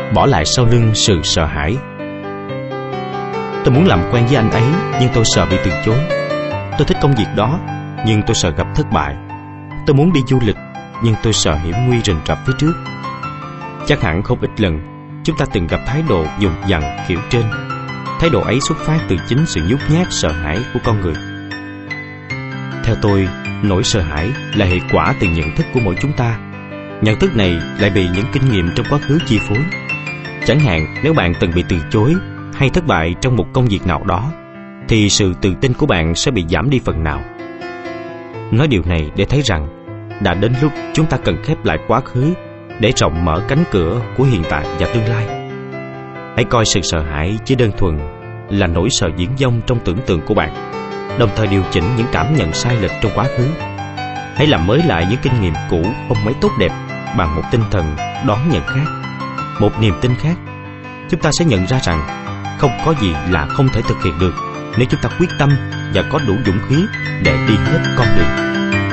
bỏ lại sau lưng sự sợ hãi. Tôi muốn làm quen với anh ấy, nhưng tôi sợ bị từ chối. Tôi thích công việc đó, nhưng tôi sợ gặp thất bại. Tôi muốn đi du lịch, nhưng tôi sợ hiểm nguy rình rập phía trước. Chắc hẳn không ít lần chúng ta từng gặp thái độ dùng dằng kiểu trên. Thái độ ấy xuất phát từ chính sự nhút nhát sợ hãi của con người. Theo tôi, nỗi sợ hãi là hệ quả từ nhận thức của mỗi chúng ta. Nhận thức này lại bị những kinh nghiệm trong quá khứ chi phối. Chẳng hạn nếu bạn từng bị từ chối hay thất bại trong một công việc nào đó, thì sự tự tin của bạn sẽ bị giảm đi phần nào. Nói điều này để thấy rằng đã đến lúc chúng ta cần khép lại quá khứ để rộng mở cánh cửa của hiện tại và tương lai. Hãy coi sự sợ hãi chỉ đơn thuần là nỗi sợ diễn dông trong tưởng tượng của bạn, đồng thời điều chỉnh những cảm nhận sai lệch trong quá khứ. Hãy làm mới lại những kinh nghiệm cũ không mấy tốt đẹp bằng một tinh thần đón nhận khác, một niềm tin khác. Chúng ta sẽ nhận ra rằng không có gì là không thể thực hiện được nếu chúng ta quyết tâm và có đủ dũng khí để đi hết con đường.